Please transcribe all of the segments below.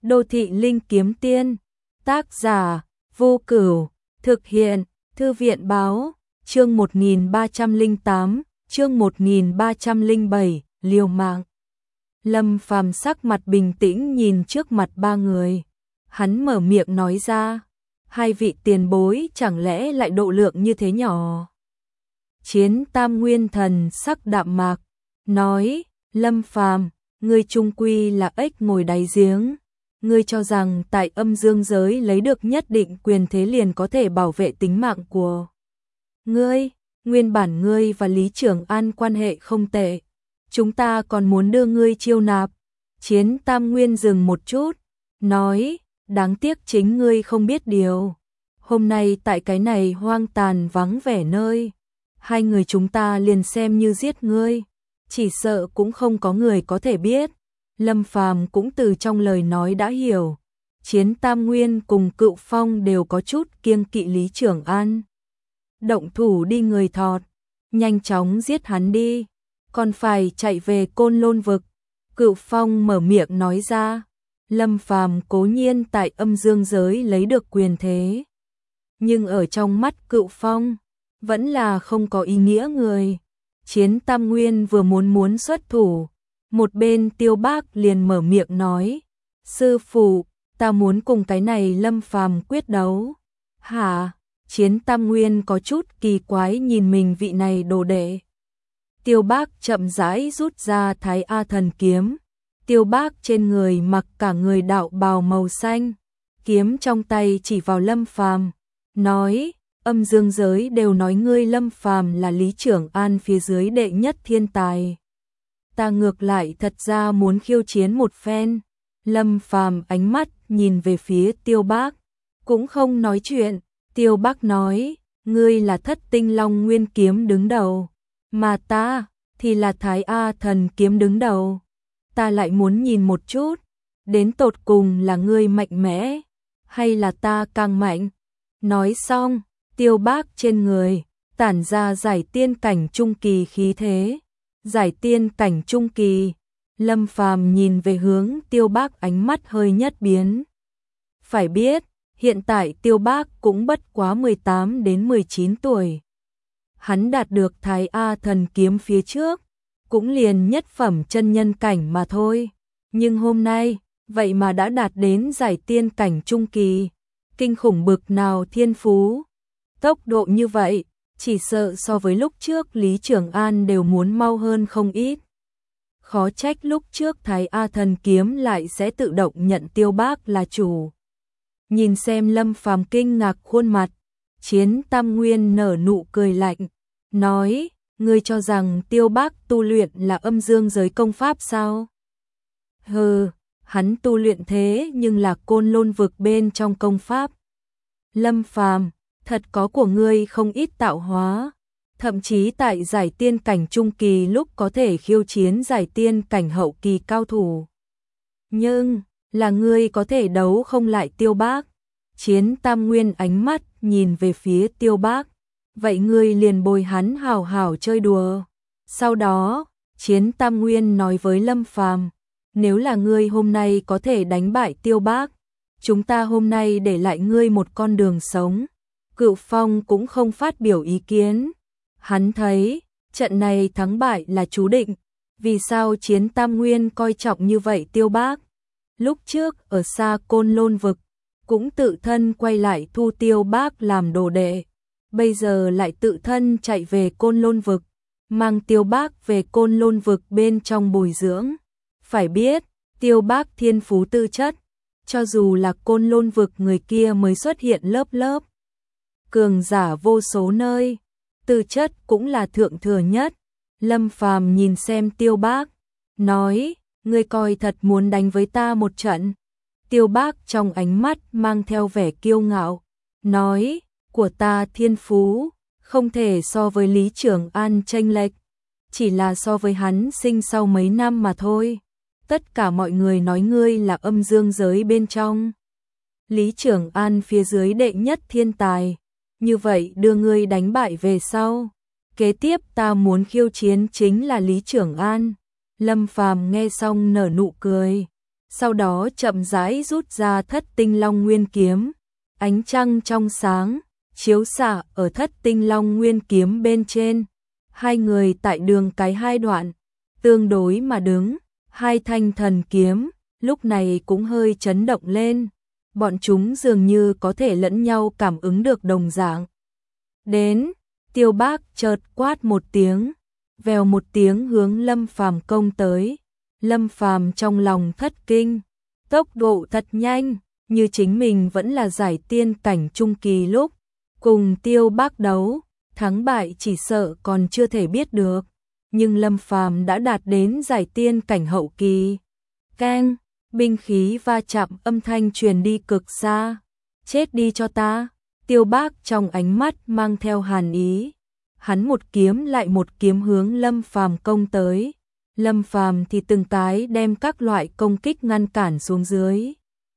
Đô thị linh kiếm tiên, tác giả, Vô Cửu, thực hiện, Thư viện báo, chương 1308, chương 1307, liều mạng. Lâm Phàm sắc mặt bình tĩnh nhìn trước mặt ba người. Hắn mở miệng nói ra, hai vị tiền bối chẳng lẽ lại độ lượng như thế nhỏ. Chiến Tam Nguyên Thần sắc đạm mạc, nói, Lâm Phàm, ngươi chung quy là ếch ngồi đáy giếng. Ngươi cho rằng tại âm dương giới lấy được nhất định quyền thế liền có thể bảo vệ tính mạng của ngươi. Nguyên bản ngươi và Lý Trường An quan hệ không tệ, chúng ta còn muốn đưa ngươi chiêu nạp. Chiến Tam Nguyên dừng một chút, nói, đáng tiếc chính ngươi không biết điều. Hôm nay tại cái này hoang tàn vắng vẻ nơi, hai người chúng ta liền xem như giết ngươi, chỉ sợ cũng không có người có thể biết. Lâm Phàm cũng từ trong lời nói đã hiểu, Chiến Tam Nguyên cùng Cựu Phong đều có chút kiêng kỵ Lý Trường An. Động thủ đi người thọt, nhanh chóng giết hắn đi, còn phải chạy về Côn Lôn vực. Cựu Phong mở miệng nói ra, Lâm Phàm cố nhiên tại âm dương giới lấy được quyền thế, nhưng ở trong mắt Cựu Phong vẫn là không có ý nghĩa người. Chiến Tam Nguyên vừa muốn xuất thủ, một bên Tiêu Bác liền mở miệng nói, sư phụ, ta muốn cùng cái này Lâm Phàm quyết đấu. Hả? Chiến Tam Nguyên có chút kỳ quái nhìn mình vị này đồ đệ. Tiêu Bác chậm rãi rút ra Thái A Thần kiếm. Tiêu Bác trên người mặc cả người đạo bào màu xanh, kiếm trong tay chỉ vào Lâm Phàm, nói, âm dương giới đều nói ngươi Lâm Phàm là Lý Trường An phía dưới đệ nhất thiên tài. Ta ngược lại thật ra muốn khiêu chiến một phen. Lâm Phàm ánh mắt nhìn về phía Tiêu Bác, cũng không nói chuyện. Tiêu Bác nói, ngươi là Thất Tinh Long Nguyên kiếm đứng đầu, mà ta thì là Thái A Thần kiếm đứng đầu. Ta lại muốn nhìn một chút, đến tột cùng là ngươi mạnh mẽ, hay là ta càng mạnh. Nói xong, Tiêu Bác trên người tản ra giải tiên cảnh trung kỳ khí thế. Giải tiên cảnh trung kỳ. Lâm Phàm nhìn về hướng Tiêu Bác, ánh mắt hơi nhất biến. Phải biết, hiện tại Tiêu Bác cũng bất quá 18 đến 19 tuổi. Hắn đạt được Thái A Thần kiếm phía trước, cũng liền nhất phẩm chân nhân cảnh mà thôi. Nhưng hôm nay, vậy mà đã đạt đến giải tiên cảnh trung kỳ. Kinh khủng bực nào thiên phú. Tốc độ như vậy, chỉ sợ so với lúc trước Lý Trường An đều muốn mau hơn không ít. Khó trách lúc trước Thái A Thần kiếm lại sẽ tự động nhận Tiêu Bác là chủ. Nhìn xem Lâm Phàm kinh ngạc khuôn mặt, Chiến Tam Nguyên nở nụ cười lạnh, nói, ngươi cho rằng Tiêu Bác tu luyện là âm dương giới công pháp sao? Hừ, hắn tu luyện thế nhưng là Côn Lôn vực bên trong công pháp. Lâm Phàm, thật có của ngươi không ít tạo hóa, thậm chí tại giải tiên cảnh trung kỳ lúc có thể khiêu chiến giải tiên cảnh hậu kỳ cao thủ. Nhưng, là ngươi có thể đấu không lại Tiêu Bác. Chiến Tam Nguyên ánh mắt nhìn về phía Tiêu Bác, vậy ngươi liền bồi hắn hào hào chơi đùa. Sau đó, Chiến Tam Nguyên nói với Lâm Phàm, nếu là ngươi hôm nay có thể đánh bại Tiêu Bác, chúng ta hôm nay để lại ngươi một con đường sống. Cựu Phong cũng không phát biểu ý kiến. Hắn thấy, trận này thắng bại là chú định. Vì sao Chiến Tam Nguyên coi trọng như vậy Tiêu Bác? Lúc trước ở xa Côn Lôn vực, cũng tự thân quay lại thu Tiêu Bác làm đồ đệ. Bây giờ lại tự thân chạy về Côn Lôn vực, mang Tiêu Bác về Côn Lôn vực bên trong bồi dưỡng. Phải biết, Tiêu Bác thiên phú tư chất, cho dù là Côn Lôn vực người kia mới xuất hiện lớp lớp cường giả vô số nơi, tư chất cũng là thượng thừa nhất. Lâm Phàm nhìn xem Tiêu Bác, nói, ngươi coi thật muốn đánh với ta một trận. Tiêu Bác trong ánh mắt mang theo vẻ kiêu ngạo, nói, của ta thiên phú, không thể so với Lý Trường An chênh lệch, chỉ là so với hắn sinh sau mấy năm mà thôi. Tất cả mọi người nói ngươi là âm dương giới bên trong Lý Trường An phía dưới đệ nhất thiên tài. Như vậy đưa ngươi đánh bại về sau. Kế tiếp ta muốn khiêu chiến chính là Lý Trường An. Lâm Phàm nghe xong nở nụ cười. sau đó chậm rãi rút ra Thất Tinh Long Nguyên kiếm. Ánh trăng trong sáng, chiếu xạ ở Thất Tinh Long Nguyên kiếm bên trên. Hai người tại đường cái hai đoạn, tương đối mà đứng, hai thanh thần kiếm, lúc này cũng hơi chấn động lên. Bọn chúng dường như có thể lẫn nhau cảm ứng được đồng dạng. Đến, Tiêu Bác chợt quát một tiếng, vèo một tiếng hướng Lâm Phàm công tới. Lâm Phàm trong lòng thất kinh, tốc độ thật nhanh, như chính mình vẫn là giải tiên cảnh trung kỳ lúc cùng Tiêu Bác đấu, thắng bại chỉ sợ còn chưa thể biết được, nhưng Lâm Phàm đã đạt đến giải tiên cảnh hậu kỳ. Keng, binh khí va chạm âm thanh truyền đi cực xa. Chết đi cho ta. Tiêu Bác trong ánh mắt mang theo hàn ý. Hắn một kiếm lại một kiếm hướng Lâm Phàm công tới. Lâm Phàm thì từng cái đem các loại công kích ngăn cản xuống dưới.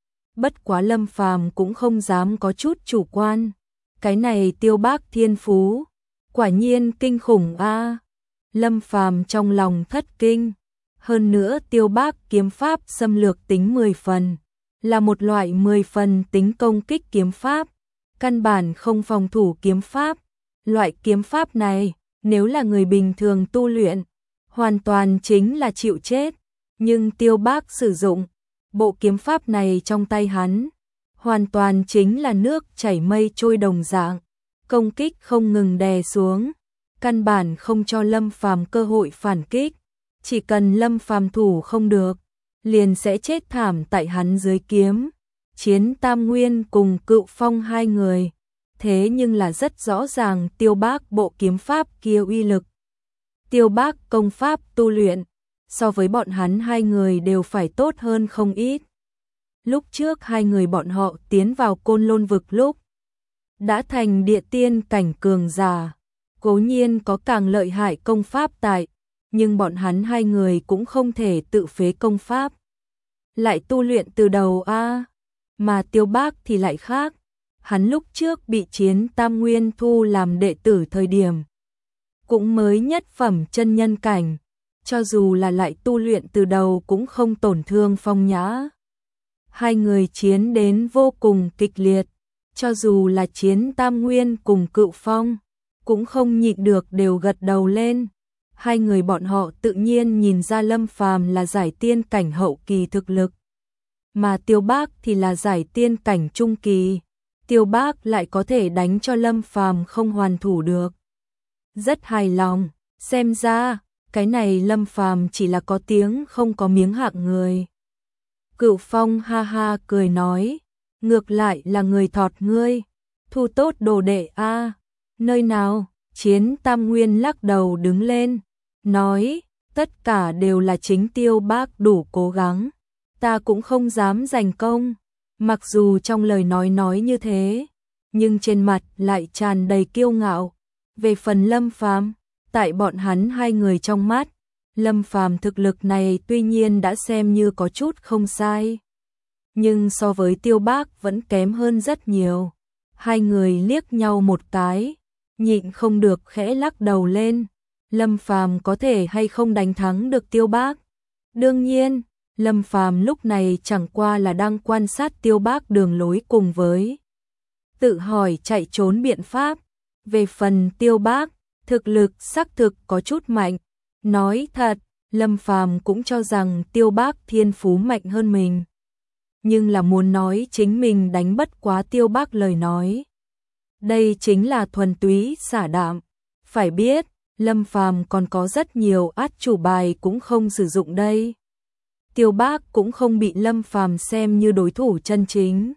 Bất quá Lâm Phàm cũng không dám có chút chủ quan. Cái này Tiêu Bác thiên phú, quả nhiên kinh khủng a. Lâm Phàm trong lòng thất kinh. Hơn nữa Tiêu Bác kiếm pháp xâm lược tính 10 phần, là một loại 10 phần tính công kích kiếm pháp, căn bản không phòng thủ kiếm pháp. Loại kiếm pháp này, nếu là người bình thường tu luyện, hoàn toàn chính là chịu chết. Nhưng Tiêu Bác sử dụng bộ kiếm pháp này trong tay hắn, hoàn toàn chính là nước chảy mây trôi đồng dạng, công kích không ngừng đè xuống, căn bản không cho Lâm Phàm cơ hội phản kích. Chỉ cần Lâm Phàm thủ không được, liền sẽ chết thảm tại hắn dưới kiếm. Chiến Tam Nguyên cùng Cựu Phong hai người, thế nhưng là rất rõ ràng Tiêu Bác bộ kiếm pháp kia uy lực. Tiêu Bác công pháp tu luyện, so với bọn hắn hai người đều phải tốt hơn không ít. Lúc trước hai người bọn họ tiến vào Côn Lôn vực lúc, đã thành địa tiên cảnh cường giả, cố nhiên có càng lợi hại công pháp tại, nhưng bọn hắn hai người cũng không thể tự phế công pháp. Lại tu luyện từ đầu a. Mà Tiêu Bác thì lại khác. Hắn lúc trước bị Chiến Tam Nguyên thu làm đệ tử thời điểm, cũng mới nhất phẩm chân nhân cảnh, cho dù là lại tu luyện từ đầu cũng không tổn thương Phong Nhã. Hai người chiến đến vô cùng kịch liệt, cho dù là Chiến Tam Nguyên cùng Cựu Phong, cũng không nhịn được đều gật đầu lên. Hai người bọn họ tự nhiên nhìn ra Lâm Phàm là giải tiên cảnh hậu kỳ thực lực, mà Tiêu Bác thì là giải tiên cảnh trung kỳ. Tiêu Bác lại có thể đánh cho Lâm Phàm không hoàn thủ được. Rất hài lòng, xem ra, cái này Lâm Phàm chỉ là có tiếng không có miếng hạng người. Cựu Phong ha ha cười nói, ngược lại là người thọt ngươi, thu tốt đồ đệ a. Nơi nào? Chiến Tam Nguyên lắc đầu đứng lên, nói, tất cả đều là chính Tiêu Bác đủ cố gắng, ta cũng không dám giành công. Mặc dù trong lời nói như thế, nhưng trên mặt lại tràn đầy kiêu ngạo. Về phần Lâm Phàm, tại bọn hắn hai người trong mắt, Lâm Phàm thực lực này tuy nhiên đã xem như có chút không sai, nhưng so với Tiêu Bác vẫn kém hơn rất nhiều. Hai người liếc nhau một cái, nhịn không được khẽ lắc đầu lên. Lâm Phàm có thể hay không đánh thắng được Tiêu Bác? Đương nhiên, Lâm Phàm lúc này chẳng qua là đang quan sát Tiêu Bác đường lối cùng với tự hỏi chạy trốn biện pháp. Về phần Tiêu Bác, thực lực xác thực có chút mạnh. Nói thật, Lâm Phàm cũng cho rằng Tiêu Bác thiên phú mạnh hơn mình. Nhưng là muốn nói chính mình đánh bất quá Tiêu Bác lời nói, đây chính là thuần túy xả đạm. Phải biết, Lâm Phàm còn có rất nhiều át chủ bài cũng không sử dụng đây. Tiêu Bác cũng không bị Lâm Phàm xem như đối thủ chân chính.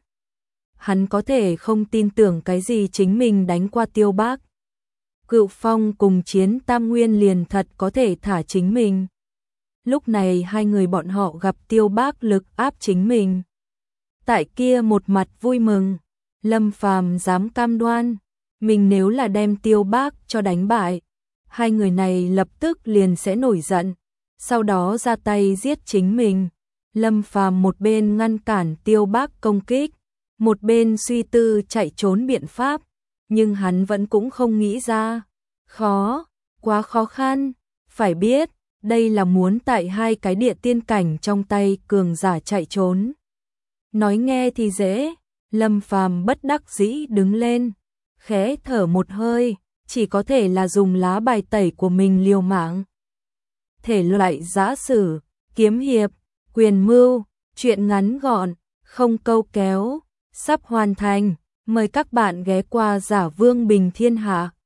Hắn có thể không tin tưởng cái gì chính mình đánh qua Tiêu Bác. Cựu Phong cùng Chiến Tam Nguyên liền thật có thể thả chính mình. Lúc này hai người bọn họ gặp Tiêu Bác lực áp chính mình. Tại kia một mặt vui mừng, Lâm Phàm dám cam đoan, mình nếu là đem Tiêu Bác cho đánh bại, hai người này lập tức liền sẽ nổi giận, sau đó ra tay giết chính mình. Lâm Phàm một bên ngăn cản Tiêu Bác công kích, một bên suy tư chạy trốn biện pháp, nhưng hắn vẫn cũng không nghĩ ra. Quá khó khăn, phải biết, đây là muốn tại hai cái địa tiên cảnh trong tay cường giả chạy trốn. Nói nghe thì dễ, Lâm Phàm bất đắc dĩ đứng lên, khẽ thở một hơi, chỉ có thể là dùng lá bài tẩy của mình liều mạng. Thể loại giã sử, kiếm hiệp, quyền mưu, truyện ngắn gọn, không câu kéo, sắp hoàn thành, mời các bạn ghé qua Giả Vương Bình Thiên Hạ.